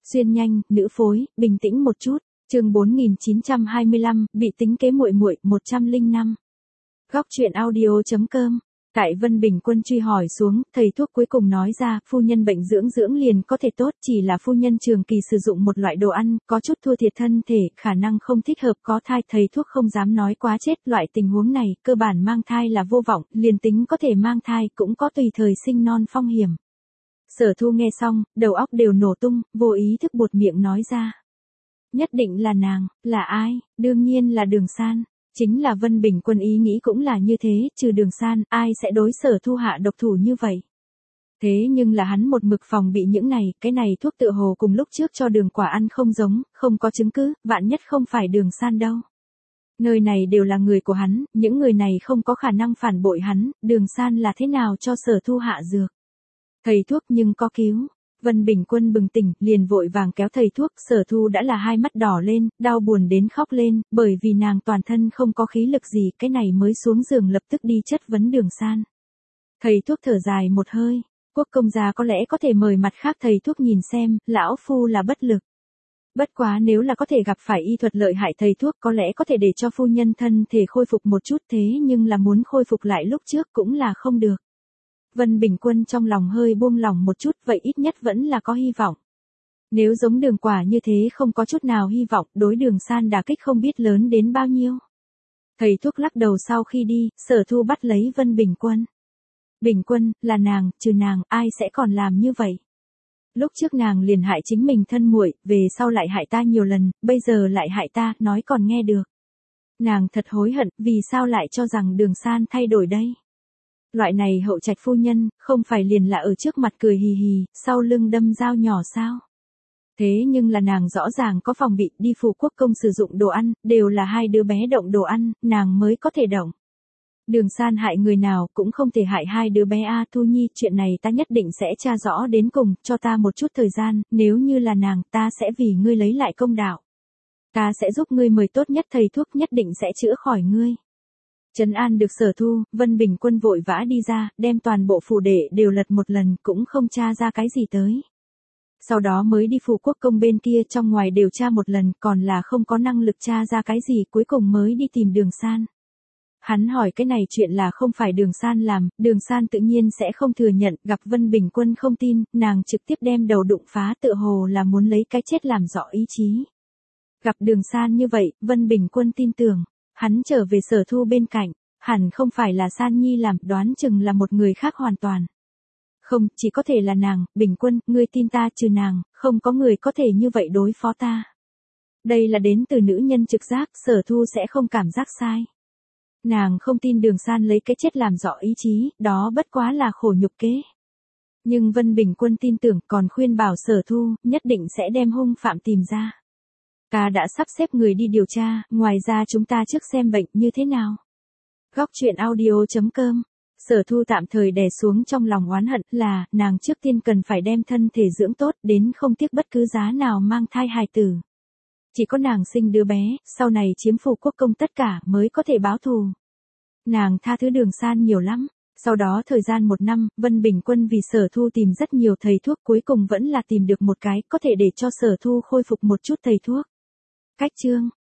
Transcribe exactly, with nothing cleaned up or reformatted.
Xuyên nhanh, nữ phối, bình tĩnh một chút. Chương bốn nghìn chín trăm hai mươi lăm, bị tính kế muội muội, một trăm lẻ năm. Góc truyện audio.com. Tại Vân Bình Quân truy hỏi xuống, thầy thuốc cuối cùng nói ra, phu nhân bệnh dưỡng dưỡng liền có thể tốt, chỉ là phu nhân trường kỳ sử dụng một loại đồ ăn, có chút thua thiệt thân thể, khả năng không thích hợp có thai, thầy thuốc không dám nói quá chết, loại tình huống này, cơ bản mang thai là vô vọng, liền tính có thể mang thai, cũng có tùy thời sinh non phong hiểm. Sở Thu nghe xong, đầu óc đều nổ tung, vô ý thức buột miệng nói ra. Nhất định là nàng, là ai? Đương nhiên là Đường San. Chính là Vân Bình Quân ý nghĩ cũng là như thế, trừ Đường San, ai sẽ đối Sở Thu hạ độc thủ như vậy? Thế nhưng là hắn một mực phòng bị những này, cái này thuốc tựa hồ cùng lúc trước cho Đường Quả ăn không giống, không có chứng cứ, vạn nhất không phải Đường San đâu. Nơi này đều là người của hắn, những người này không có khả năng phản bội hắn, Đường San là thế nào cho Sở Thu hạ dược? Thầy thuốc nhưng có cứu. Vân Bình Quân bừng tỉnh, liền vội vàng kéo thầy thuốc, Sở Thu đã là hai mắt đỏ lên, đau buồn đến khóc lên, bởi vì nàng toàn thân không có khí lực gì, cái này mới xuống giường lập tức đi chất vấn Đường San. Thầy thuốc thở dài một hơi, Quốc công gia có lẽ có thể mời mặt khác thầy thuốc nhìn xem, lão phu là bất lực. Bất quá nếu là có thể gặp phải y thuật lợi hại thầy thuốc có lẽ có thể để cho phu nhân thân thể khôi phục một chút, thế nhưng là muốn khôi phục lại lúc trước cũng là không được. Vân Bình Quân trong lòng hơi buông lòng một chút, vậy ít nhất vẫn là có hy vọng. Nếu giống Đường Quả như thế không có chút nào hy vọng, đối Đường San đả kích không biết lớn đến bao nhiêu. Thầy thuốc lắc đầu sau khi đi, Sở Thu bắt lấy Vân Bình Quân. Bình Quân, là nàng, trừ nàng, ai sẽ còn làm như vậy? Lúc trước nàng liền hại chính mình thân muội, về sau lại hại ta nhiều lần, bây giờ lại hại ta, nói còn nghe được. Nàng thật hối hận, vì sao lại cho rằng Đường San thay đổi đây? Loại này hậu trạch phu nhân, không phải liền là ở trước mặt cười hì hì, sau lưng đâm dao nhỏ sao? Thế nhưng là nàng rõ ràng có phòng bị, đi Phù Quốc công sử dụng đồ ăn, đều là hai đứa bé động đồ ăn, nàng mới có thể động. Đường San hại người nào cũng không thể hại hai đứa bé a, Thu Nhi, chuyện này ta nhất định sẽ tra rõ đến cùng, cho ta một chút thời gian, nếu như là nàng, ta sẽ vì ngươi lấy lại công đạo. Ta sẽ giúp ngươi mời tốt nhất thầy thuốc, nhất định sẽ chữa khỏi ngươi. Trấn an được Sở Thu, Vân Bình Quân vội vã đi ra, đem toàn bộ phủ đệ đều lật một lần, cũng không tra ra cái gì tới. Sau đó mới đi Phù Quốc công bên kia trong ngoài đều tra một lần, còn là không có năng lực tra ra cái gì, cuối cùng mới đi tìm Đường San. Hắn hỏi cái này chuyện là không phải Đường San làm, Đường San tự nhiên sẽ không thừa nhận, gặp Vân Bình Quân không tin, nàng trực tiếp đem đầu đụng phá, tựa hồ là muốn lấy cái chết làm rõ ý chí. Gặp Đường San như vậy, Vân Bình Quân tin tưởng. Hắn trở về Sở Thu bên cạnh, hẳn không phải là San Nhi làm, đoán chừng là một người khác hoàn toàn. Không, chỉ có thể là nàng, Bình Quân, ngươi tin ta, trừ nàng, không có người có thể như vậy đối phó ta. Đây là đến từ nữ nhân trực giác, Sở Thu sẽ không cảm giác sai. Nàng không tin Đường San lấy cái chết làm rõ ý chí, đó bất quá là khổ nhục kế. Nhưng Vân Bình Quân tin tưởng, còn khuyên bảo Sở Thu, nhất định sẽ đem hung phạm tìm ra. Ta đã sắp xếp người đi điều tra, ngoài ra chúng ta trước xem bệnh như thế nào. Góc truyện audio.com. Sở Thu tạm thời đè xuống trong lòng oán hận là, nàng trước tiên cần phải đem thân thể dưỡng tốt đến không tiếc bất cứ giá nào mang thai hài tử. Chỉ có nàng sinh đứa bé, sau này chiếm Phù Quốc công tất cả mới có thể báo thù. Nàng tha thứ Đường San nhiều lắm. Sau đó thời gian một năm, Vân Bình Quân vì Sở Thu tìm rất nhiều thầy thuốc, cuối cùng vẫn là tìm được một cái có thể để cho Sở Thu khôi phục một chút thầy thuốc. Cách chương